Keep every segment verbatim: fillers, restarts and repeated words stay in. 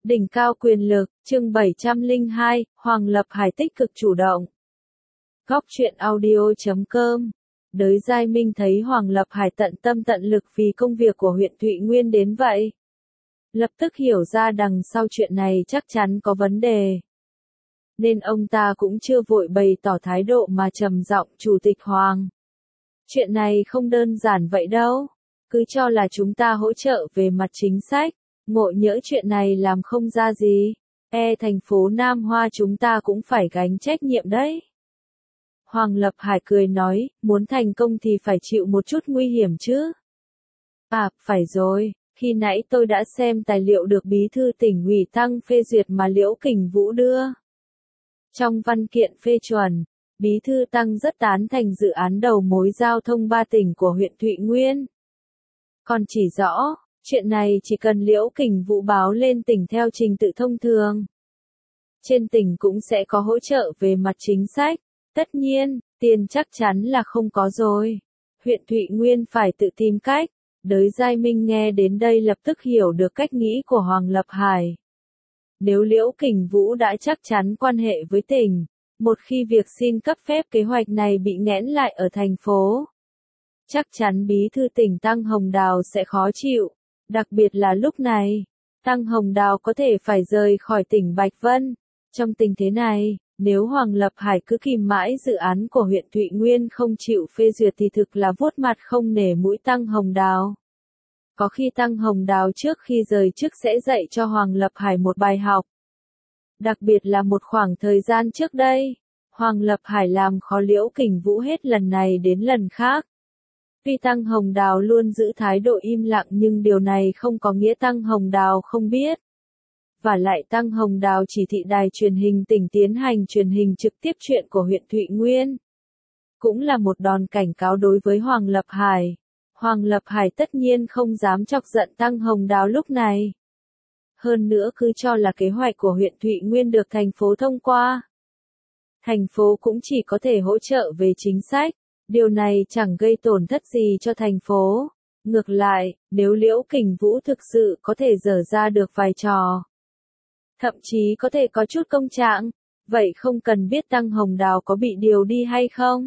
Đỉnh cao quyền lực, chương bảy trăm lẻ hai, Hoàng Lập Hải tích cực chủ động. Góc truyện audio chấm com. Đới Giai Minh thấy Hoàng Lập Hải tận tâm tận lực vì công việc của huyện Thụy Nguyên đến vậy. Lập tức hiểu ra đằng sau chuyện này chắc chắn có vấn đề. Nên ông ta cũng chưa vội bày tỏ thái độ mà trầm giọng, Chủ tịch Hoàng. Chuyện này không đơn giản vậy đâu. Cứ cho là chúng ta hỗ trợ về mặt chính sách. Ngộ nhỡ chuyện này làm không ra gì, e thành phố Nam Hoa chúng ta cũng phải gánh trách nhiệm đấy. Hoàng Lập Hải cười nói, muốn thành công thì phải chịu một chút nguy hiểm chứ. À, phải rồi, khi nãy tôi đã xem tài liệu được Bí thư tỉnh ủy Tăng phê duyệt mà Liễu Kình Vũ đưa. Trong văn kiện phê chuẩn, Bí thư Tăng rất tán thành dự án đầu mối giao thông ba tỉnh của huyện Thụy Nguyên. Còn chỉ rõ, chuyện này chỉ cần Liễu Kình Vũ báo lên tỉnh theo trình tự thông thường. Trên tỉnh cũng sẽ có hỗ trợ về mặt chính sách. Tất nhiên, tiền chắc chắn là không có rồi. Huyện Thụy Nguyên phải tự tìm cách. Đới Giai Minh nghe đến đây lập tức hiểu được cách nghĩ của Hoàng Lập Hải. Nếu Liễu Kình Vũ đã chắc chắn quan hệ với tỉnh, một khi việc xin cấp phép kế hoạch này bị nghẽn lại ở thành phố, chắc chắn Bí thư tỉnh Tăng Hồng Đào sẽ khó chịu. Đặc biệt là lúc này, Tăng Hồng Đào có thể phải rời khỏi tỉnh Bạch Vân. Trong tình thế này, nếu Hoàng Lập Hải cứ kìm mãi dự án của huyện Thụy Nguyên không chịu phê duyệt thì thực là vuốt mặt không nể mũi Tăng Hồng Đào. Có khi Tăng Hồng Đào trước khi rời chức sẽ dạy cho Hoàng Lập Hải một bài học. Đặc biệt là một khoảng thời gian trước đây, Hoàng Lập Hải làm khó Liễu Kình Vũ hết lần này đến lần khác. Tuy Tăng Hồng Đào luôn giữ thái độ im lặng nhưng điều này không có nghĩa Tăng Hồng Đào không biết. Và lại Tăng Hồng Đào chỉ thị đài truyền hình tỉnh tiến hành truyền hình trực tiếp chuyện của huyện Thụy Nguyên. Cũng là một đòn cảnh cáo đối với Hoàng Lập Hải. Hoàng Lập Hải tất nhiên không dám chọc giận Tăng Hồng Đào lúc này. Hơn nữa cứ cho là kế hoạch của huyện Thụy Nguyên được thành phố thông qua. Thành phố cũng chỉ có thể hỗ trợ về chính sách. Điều này chẳng gây tổn thất gì cho thành phố. Ngược lại, nếu Liễu Kình Vũ thực sự có thể dở ra được vài trò, thậm chí có thể có chút công trạng, vậy không cần biết Tăng Hồng Đào có bị điều đi hay không.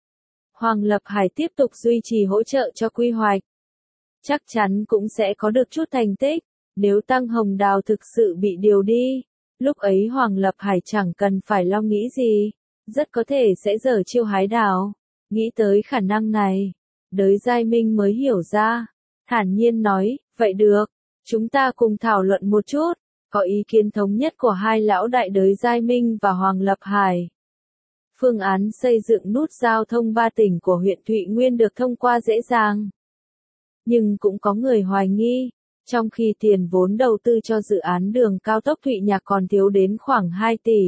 Hoàng Lập Hải tiếp tục duy trì hỗ trợ cho quy hoạch. Chắc chắn cũng sẽ có được chút thành tích. Nếu Tăng Hồng Đào thực sự bị điều đi, lúc ấy Hoàng Lập Hải chẳng cần phải lo nghĩ gì, rất có thể sẽ dở chiêu hái đào. Nghĩ tới khả năng này, Đới Giai Minh mới hiểu ra, thản nhiên nói, vậy được, chúng ta cùng thảo luận một chút, có ý kiến thống nhất của hai lão đại Đới Giai Minh và Hoàng Lập Hải. Phương án xây dựng nút giao thông ba tỉnh của huyện Thụy Nguyên được thông qua dễ dàng. Nhưng cũng có người hoài nghi, trong khi tiền vốn đầu tư cho dự án đường cao tốc Thụy Nhạc còn thiếu đến khoảng hai tỷ.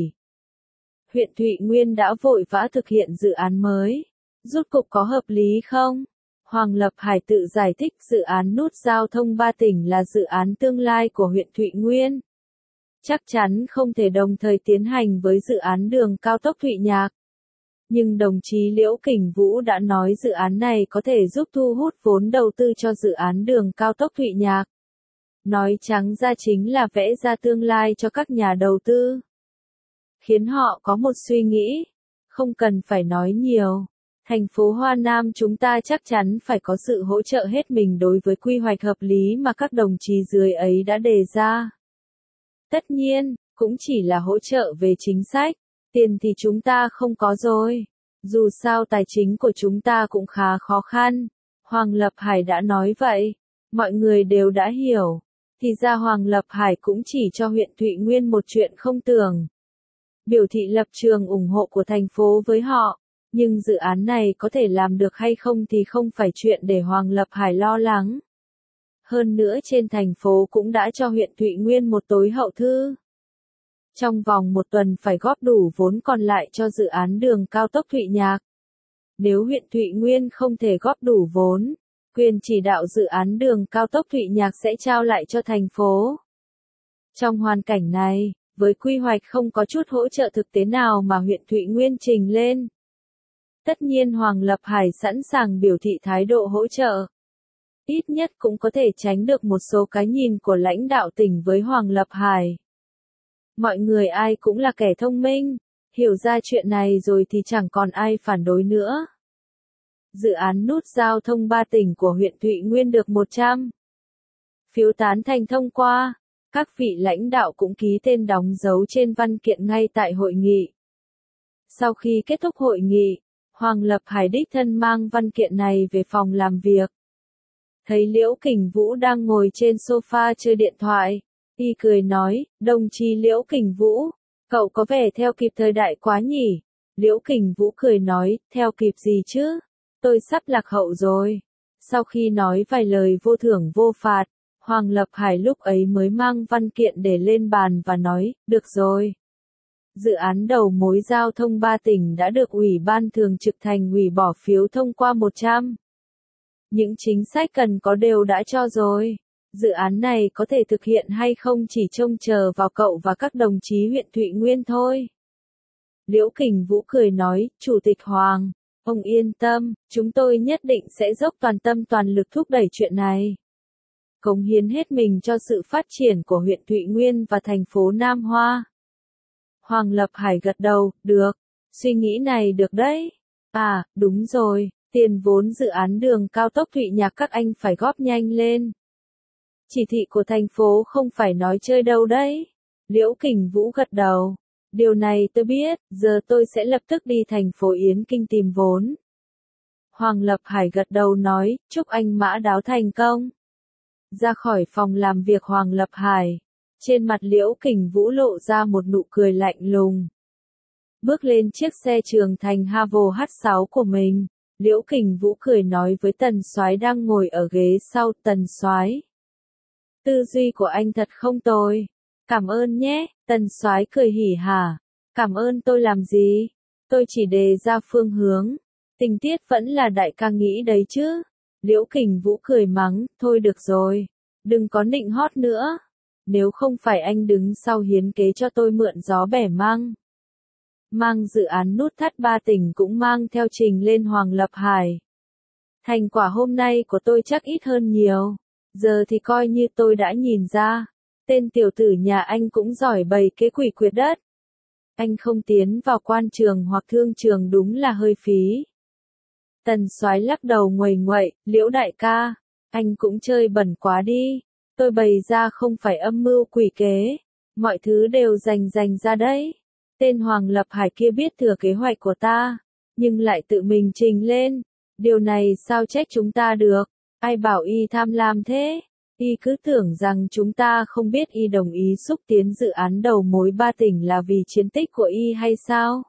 Huyện Thụy Nguyên đã vội vã thực hiện dự án mới. Rốt cục có hợp lý không? Hoàng Lập Hải tự giải thích dự án nút giao thông ba tỉnh là dự án tương lai của huyện Thụy Nguyên. Chắc chắn không thể đồng thời tiến hành với dự án đường cao tốc Thụy Nhạc. Nhưng đồng chí Liễu Kình Vũ đã nói dự án này có thể giúp thu hút vốn đầu tư cho dự án đường cao tốc Thụy Nhạc. Nói trắng ra chính là vẽ ra tương lai cho các nhà đầu tư. Khiến họ có một suy nghĩ. Không cần phải nói nhiều. Thành phố Hoa Nam chúng ta chắc chắn phải có sự hỗ trợ hết mình đối với quy hoạch hợp lý mà các đồng chí dưới ấy đã đề ra. Tất nhiên, cũng chỉ là hỗ trợ về chính sách, tiền thì chúng ta không có rồi. Dù sao tài chính của chúng ta cũng khá khó khăn. Hoàng Lập Hải đã nói vậy, mọi người đều đã hiểu. Thì ra Hoàng Lập Hải cũng chỉ cho huyện Thụy Nguyên một chuyện không tưởng. Biểu thị lập trường ủng hộ của thành phố với họ. Nhưng dự án này có thể làm được hay không thì không phải chuyện để Hoàng Lập Hải lo lắng. Hơn nữa trên thành phố cũng đã cho huyện Thụy Nguyên một tối hậu thư. Trong vòng một tuần phải góp đủ vốn còn lại cho dự án đường cao tốc Thụy Nhạc. Nếu huyện Thụy Nguyên không thể góp đủ vốn, quyền chỉ đạo dự án đường cao tốc Thụy Nhạc sẽ trao lại cho thành phố. Trong hoàn cảnh này, với quy hoạch không có chút hỗ trợ thực tế nào mà huyện Thụy Nguyên trình lên, tất nhiên Hoàng Lập Hải sẵn sàng biểu thị thái độ hỗ trợ. ít nhất cũng có thể tránh được một số cái nhìn của lãnh đạo tỉnh với Hoàng Lập Hải. Mọi người ai cũng là kẻ thông minh, hiểu ra chuyện này rồi thì chẳng còn ai phản đối nữa. Dự án nút giao thông ba tỉnh của huyện Thụy Nguyên được một trăm phiếu tán thành thông qua, các vị lãnh đạo cũng ký tên đóng dấu trên văn kiện ngay tại hội nghị. Sau khi kết thúc hội nghị, Hoàng Lập Hải đích thân mang văn kiện này về phòng làm việc. Thấy Liễu Kình Vũ đang ngồi trên sofa chơi điện thoại, y cười nói, đồng chí Liễu Kình Vũ, cậu có vẻ theo kịp thời đại quá nhỉ? Liễu Kình Vũ cười nói, theo kịp gì chứ? Tôi sắp lạc hậu rồi. Sau khi nói vài lời vô thưởng vô phạt, Hoàng Lập Hải lúc ấy mới mang văn kiện để lên bàn và nói, được rồi. Dự án đầu mối giao thông ba tỉnh đã được Ủy ban Thường trực Thành ủy bỏ phiếu thông qua một trăm. Những chính sách cần có đều đã cho rồi. Dự án này có thể thực hiện hay không chỉ trông chờ vào cậu và các đồng chí huyện Thụy Nguyên thôi. Liễu Kình Vũ cười nói, Chủ tịch Hoàng, ông yên tâm, chúng tôi nhất định sẽ dốc toàn tâm toàn lực thúc đẩy chuyện này. Cống hiến hết mình cho sự phát triển của huyện Thụy Nguyên và thành phố Nam Hoa. Hoàng Lập Hải gật đầu, được, suy nghĩ này được đấy. À, đúng rồi, tiền vốn dự án đường cao tốc Thụy Nhạc các anh phải góp nhanh lên. Chỉ thị của thành phố không phải nói chơi đâu đấy. Liễu Kình Vũ gật đầu. Điều này tôi biết, giờ tôi sẽ lập tức đi thành phố Yến Kinh tìm vốn. Hoàng Lập Hải gật đầu nói, chúc anh mã đáo thành công. Ra khỏi phòng làm việc Hoàng Lập Hải, trên mặt Liễu Kình Vũ lộ ra một nụ cười lạnh lùng. Bước lên chiếc xe Trường Thành Havo H sáu của mình, Liễu Kình Vũ cười nói với Tần Soái đang ngồi ở ghế sau, Tần Soái, tư duy của anh thật không tồi. Cảm ơn nhé, Tần Soái cười hỉ hả. Cảm ơn tôi làm gì? Tôi chỉ đề ra phương hướng. Tình tiết vẫn là đại ca nghĩ đấy chứ. Liễu Kình Vũ cười mắng, thôi được rồi. Đừng có nịnh hót nữa. Nếu không phải anh đứng sau hiến kế cho tôi mượn gió bẻ măng. Mang dự án nút thắt ba tỉnh cũng mang theo trình lên Hoàng Lập Hải. Thành quả hôm nay của tôi chắc ít hơn nhiều. Giờ thì coi như tôi đã nhìn ra. Tên tiểu tử nhà anh cũng giỏi bày kế quỷ quyệt đất. Anh không tiến vào quan trường hoặc thương trường đúng là hơi phí. Tần Soái lắc đầu nguầy nguậy, Liễu đại ca, anh cũng chơi bẩn quá đi. Tôi bày ra không phải âm mưu quỷ kế. Mọi thứ đều dành dành ra đấy. Tên Hoàng Lập Hải kia biết thừa kế hoạch của ta, nhưng lại tự mình trình lên. Điều này sao trách chúng ta được? Ai bảo y tham lam thế? Y cứ tưởng rằng chúng ta không biết y đồng ý xúc tiến dự án đầu mối ba tỉnh là vì chiến tích của y hay sao?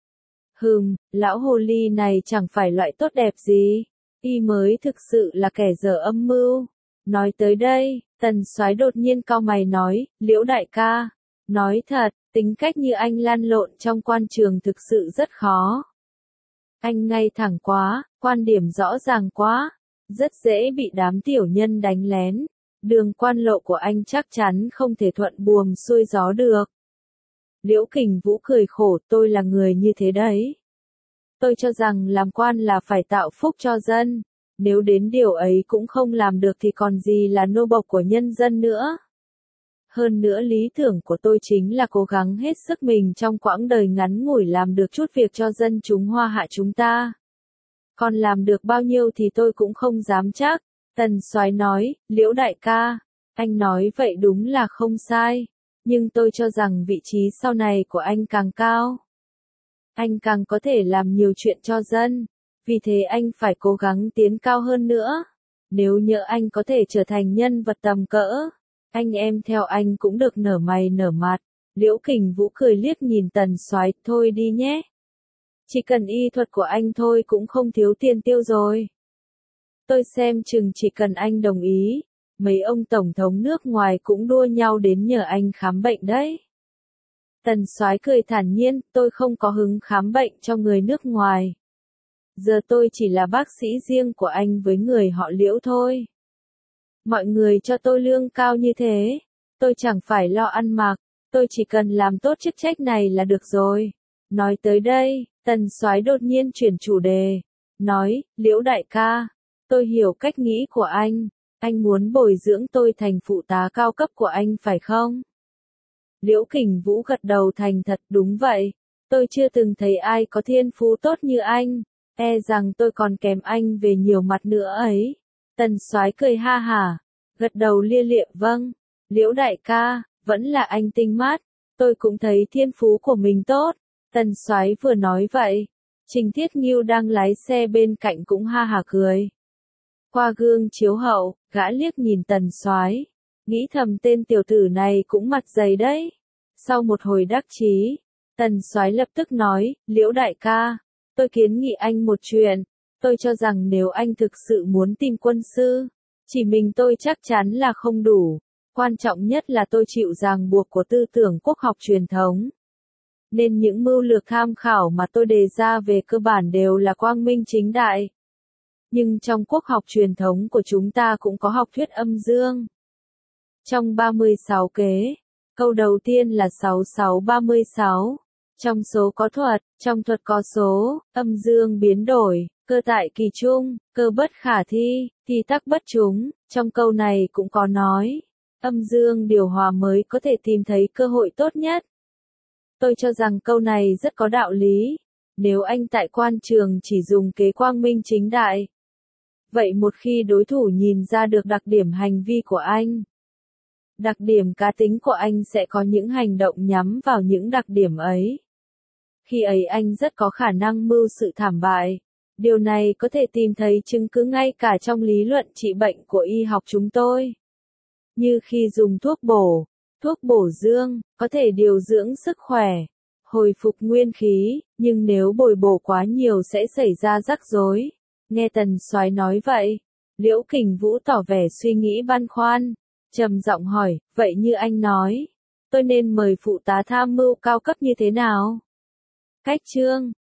Hừm, lão hồ ly này chẳng phải loại tốt đẹp gì. Y mới thực sự là kẻ dở âm mưu. Nói tới đây, Tần Soái đột nhiên cau mày nói, Liễu đại ca, nói thật, tính cách như anh lăn lộn trong quan trường thực sự rất khó. Anh ngay thẳng quá, quan điểm rõ ràng quá, rất dễ bị đám tiểu nhân đánh lén. Đường quan lộ của anh chắc chắn không thể thuận buồm xuôi gió được. Liễu Kình Vũ cười khổ, tôi là người như thế đấy. Tôi cho rằng làm quan là phải tạo phúc cho dân. Nếu đến điều ấy cũng không làm được thì còn gì là nô bộc của nhân dân nữa. Hơn nữa lý tưởng của tôi chính là cố gắng hết sức mình trong quãng đời ngắn ngủi làm được chút việc cho dân chúng Hoa Hạ chúng ta. Còn làm được bao nhiêu thì tôi cũng không dám chắc. Tần Soái nói, Liễu đại ca, anh nói vậy đúng là không sai, nhưng tôi cho rằng vị trí sau này của anh càng cao. Anh càng có thể làm nhiều chuyện cho dân, vì thế anh phải cố gắng tiến cao hơn nữa. Nếu nhỡ anh có thể trở thành nhân vật tầm cỡ, anh em theo anh cũng được nở mày nở mặt. Liễu Kình Vũ cười liếc nhìn Tần Soái, thôi đi nhé. Chỉ cần y thuật của anh thôi cũng không thiếu tiền tiêu rồi. Tôi xem chừng chỉ cần anh đồng ý, mấy ông tổng thống nước ngoài cũng đua nhau đến nhờ anh khám bệnh đấy. Tần Soái cười thản nhiên, tôi không có hứng khám bệnh cho người nước ngoài. Giờ tôi chỉ là bác sĩ riêng của anh với người họ Liễu thôi. Mọi người cho tôi lương cao như thế, tôi chẳng phải lo ăn mặc, tôi chỉ cần làm tốt chức trách này là được rồi. Nói tới đây, Tần Soái đột nhiên chuyển chủ đề, nói, Liễu đại ca, Tôi hiểu cách nghĩ của anh. Anh muốn bồi dưỡng tôi thành phụ tá cao cấp của anh phải không? Liễu Kình Vũ gật đầu thành thật, đúng vậy. Tôi chưa từng thấy ai có thiên phú tốt như anh. E rằng tôi còn kém anh về nhiều mặt nữa ấy. Tần Soái cười ha hả, gật đầu lia lịa, vâng. Liễu đại ca, vẫn là anh tinh mắt. Tôi cũng thấy thiên phú của mình tốt. Tần Soái vừa nói vậy, Trình Thiết Nghiêu đang lái xe bên cạnh cũng ha hả cười. Qua gương chiếu hậu, gã liếc nhìn Tần Soái, nghĩ thầm tên tiểu tử này cũng mặt dày đấy. Sau một hồi đắc chí, Tần Soái lập tức nói, Liễu đại ca, tôi kiến nghị anh một chuyện. Tôi cho rằng nếu anh thực sự muốn tìm quân sư, chỉ mình tôi chắc chắn là không đủ. Quan trọng nhất là tôi chịu ràng buộc của tư tưởng quốc học truyền thống. Nên những mưu lược tham khảo mà tôi đề ra về cơ bản đều là quang minh chính đại. Nhưng trong quốc học truyền thống của chúng ta cũng có học thuyết âm dương. Trong ba mươi sáu kế, câu đầu tiên là sáu sáu ba mươi sáu. Trong số có thuật, trong thuật có số, âm dương biến đổi, cơ tại kỳ trung, cơ bất khả thi, thì tắc bất chúng. Trong câu này cũng có nói, âm dương điều hòa mới có thể tìm thấy cơ hội tốt nhất. Tôi cho rằng câu này rất có đạo lý. Nếu anh tại quan trường chỉ dùng kế quang minh chính đại, vậy một khi đối thủ nhìn ra được đặc điểm hành vi của anh, đặc điểm cá tính của anh sẽ có những hành động nhắm vào những đặc điểm ấy. Khi ấy anh rất có khả năng mưu sự thảm bại. Điều này có thể tìm thấy chứng cứ ngay cả trong lý luận trị bệnh của y học chúng tôi. Như khi dùng thuốc bổ, thuốc bổ dương, có thể điều dưỡng sức khỏe, hồi phục nguyên khí, nhưng nếu bồi bổ quá nhiều sẽ xảy ra rắc rối. Nghe Tần Soái nói vậy, Liễu Kình Vũ tỏ vẻ suy nghĩ băn khoăn, trầm giọng hỏi, vậy như anh nói, tôi nên mời phụ tá tham mưu cao cấp như thế nào? Cách chương